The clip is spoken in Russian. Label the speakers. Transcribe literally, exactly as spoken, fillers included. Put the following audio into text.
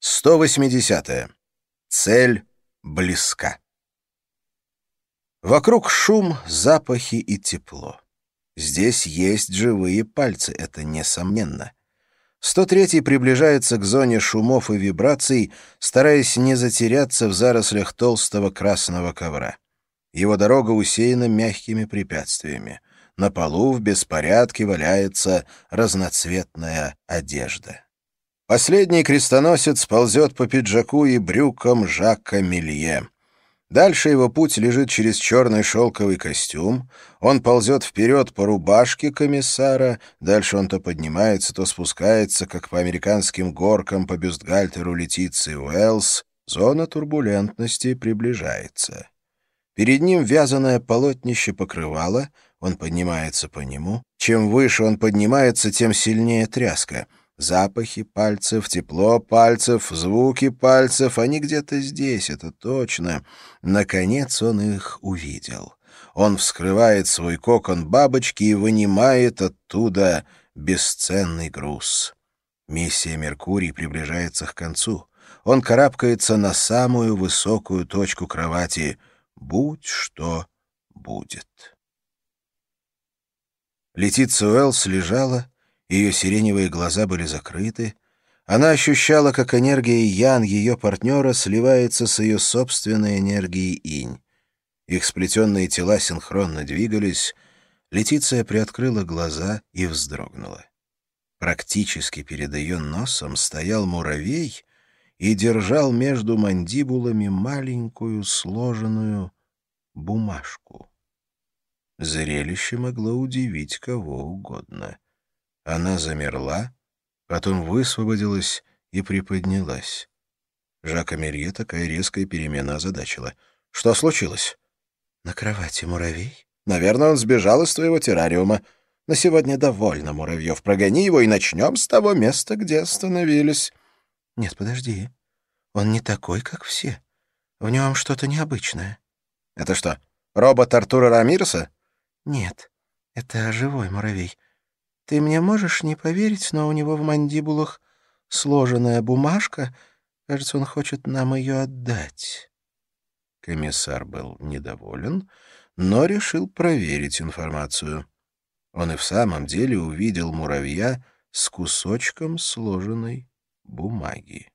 Speaker 1: сто восьмидесятое. Цель близка. Вокруг шум, запахи и тепло. Здесь есть живые пальцы, это несомненно. сто третий приближается к зоне шумов и вибраций, стараясь не затеряться в зарослях толстого красного ковра. Его дорога усеяна мягкими препятствиями. На полу в беспорядке валяется разноцветная одежда. Последний крестоносец ползет по пиджаку и брюкам Жака Мелье. Дальше его путь лежит через черный шелковый костюм. Он ползет вперед по рубашке комиссара. Дальше он то поднимается, то спускается, как по американским горкам по бюстгальтеру Летиции Уэллс. Зона турбулентности приближается. Перед ним вязаное полотнище покрывало. Он поднимается по нему. Чем выше он поднимается, тем сильнее тряска. Запахи пальцев, тепло пальцев, звуки пальцев — они где-то здесь, это точно. Наконец он их увидел. Он вскрывает свой кокон бабочки и вынимает оттуда бесценный груз. Миссия «Меркурий» приближается к концу. Он карабкается на самую высокую точку кровати. Будь что будет. Летиция Уэллс лежала. Ее сиреневые глаза были закрыты. Она ощущала, как энергия Ян, ее партнера, сливается с ее собственной энергией Инь. Их сплетенные тела синхронно двигались. Летиция приоткрыла глаза и вздрогнула. Практически перед ее носом стоял муравей и держал между мандибулами маленькую сложенную бумажку. Зрелище могло удивить кого угодно. Она замерла, потом высвободилась и приподнялась. Жака Мелье такая резкая перемена озадачила. «Что случилось?» «На кровати муравей». «Наверное, он сбежал из твоего террариума. На сегодня довольно муравьев. Прогони его и начнем с того места, где остановились». «Нет, подожди. Он не такой, как все. В нем что-то необычное». «Это что, робот Артура Рамиреса?» «Нет, это живой муравей. Ты мне можешь не поверить, но у него в мандибулах сложенная бумажка. Кажется, он хочет нам ее отдать». Комиссар был недоволен, но решил проверить информацию. Он и в самом деле увидел муравья с кусочком сложенной бумаги.